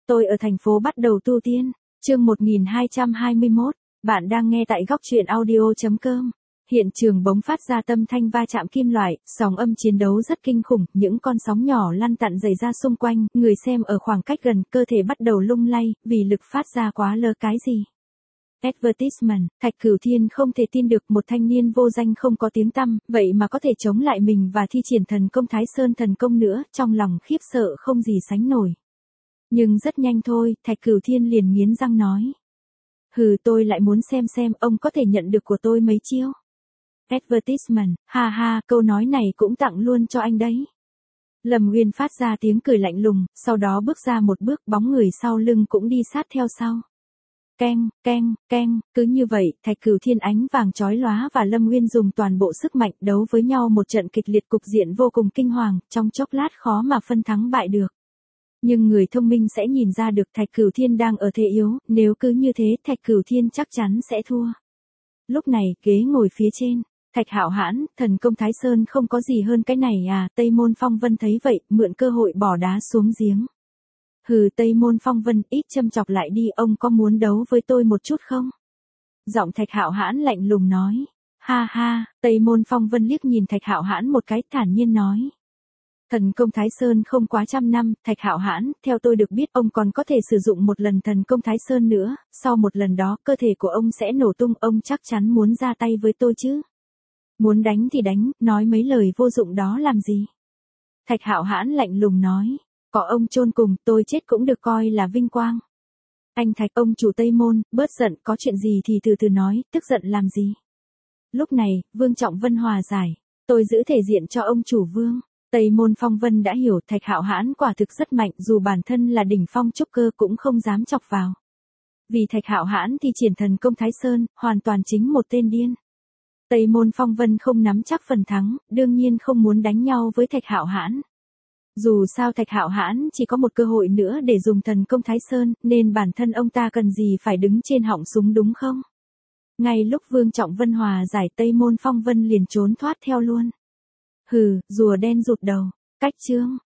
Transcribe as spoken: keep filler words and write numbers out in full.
Tôi ở thành phố bắt đầu tu tiên. Chương một nghìn hai trăm hai mươi mốt. Bạn đang nghe tại góc truyện audio chấm com. Hiện trường bỗng phát ra tâm thanh va chạm kim loại, sóng âm chiến đấu rất kinh khủng, những con sóng nhỏ lăn tăn rời ra xung quanh, người xem ở khoảng cách gần, cơ thể bắt đầu lung lay, vì lực phát ra quá lớn cái gì. Advertisement, Thạch Cửu Thiên không thể tin được một thanh niên vô danh không có tiếng tăm, vậy mà có thể chống lại mình và thi triển thần công Thái Sơn thần công nữa, trong lòng khiếp sợ không gì sánh nổi. Nhưng rất nhanh thôi, Thạch Cửu Thiên liền nghiến răng nói. Hừ, tôi lại muốn xem xem ông có thể nhận được của tôi mấy chiêu. Advertisement, ha ha, câu nói này cũng tặng luôn cho anh đấy. Lâm Nguyên phát ra tiếng cười lạnh lùng, sau đó bước ra một bước, bóng người sau lưng cũng đi sát theo sau. Keng, keng, keng, cứ như vậy, Thạch Cửu Thiên ánh vàng chói lóa và Lâm Nguyên dùng toàn bộ sức mạnh đấu với nhau một trận kịch liệt, cục diện vô cùng kinh hoàng, trong chốc lát khó mà phân thắng bại được. Nhưng người thông minh sẽ nhìn ra được Thạch Cửu Thiên đang ở thế yếu, nếu cứ như thế Thạch Cửu Thiên chắc chắn sẽ thua. Lúc này, ghế ngồi phía trên, Thạch Hạo Hãn, thần công Thái Sơn không có gì hơn cái này à, Tây Môn Phong Vân thấy vậy, mượn cơ hội bỏ đá xuống giếng. Hừ, Tây Môn Phong Vân, ít châm chọc lại đi, ông có muốn đấu với tôi một chút không? Giọng Thạch Hạo Hãn lạnh lùng nói. Ha ha, Tây Môn Phong Vân liếc nhìn Thạch Hạo Hãn một cái, thản nhiên nói. Thần công Thái Sơn không quá trăm năm, Thạch Hạo Hãn, theo tôi được biết ông còn có thể sử dụng một lần thần công Thái Sơn nữa, sau một lần đó cơ thể của ông sẽ nổ tung, ông chắc chắn muốn ra tay với tôi chứ. Muốn đánh thì đánh, nói mấy lời vô dụng đó làm gì? Thạch Hạo Hãn lạnh lùng nói, có ông chôn cùng, tôi chết cũng được coi là vinh quang. Anh Thạch, ông chủ Tây Môn, bớt giận, có chuyện gì thì từ từ nói, tức giận làm gì? Lúc này, Vương Trọng Vân hòa giải, tôi giữ thể diện cho ông chủ Vương. Tây Môn Phong Vân đã hiểu Thạch Hạo Hãn quả thực rất mạnh, dù bản thân là đỉnh phong trúc cơ cũng không dám chọc vào. Vì Thạch Hạo Hãn thì triển thần công Thái Sơn, hoàn toàn chính một tên điên. Tây Môn Phong Vân không nắm chắc phần thắng, đương nhiên không muốn đánh nhau với Thạch Hạo Hãn. Dù sao Thạch Hạo Hãn chỉ có một cơ hội nữa để dùng thần công Thái Sơn, nên bản thân ông ta cần gì phải đứng trên họng súng đúng không? Ngay lúc Vương Trọng Vân hòa giải, Tây Môn Phong Vân liền trốn thoát theo luôn. Hừ, rùa đen rụt đầu, cách chương.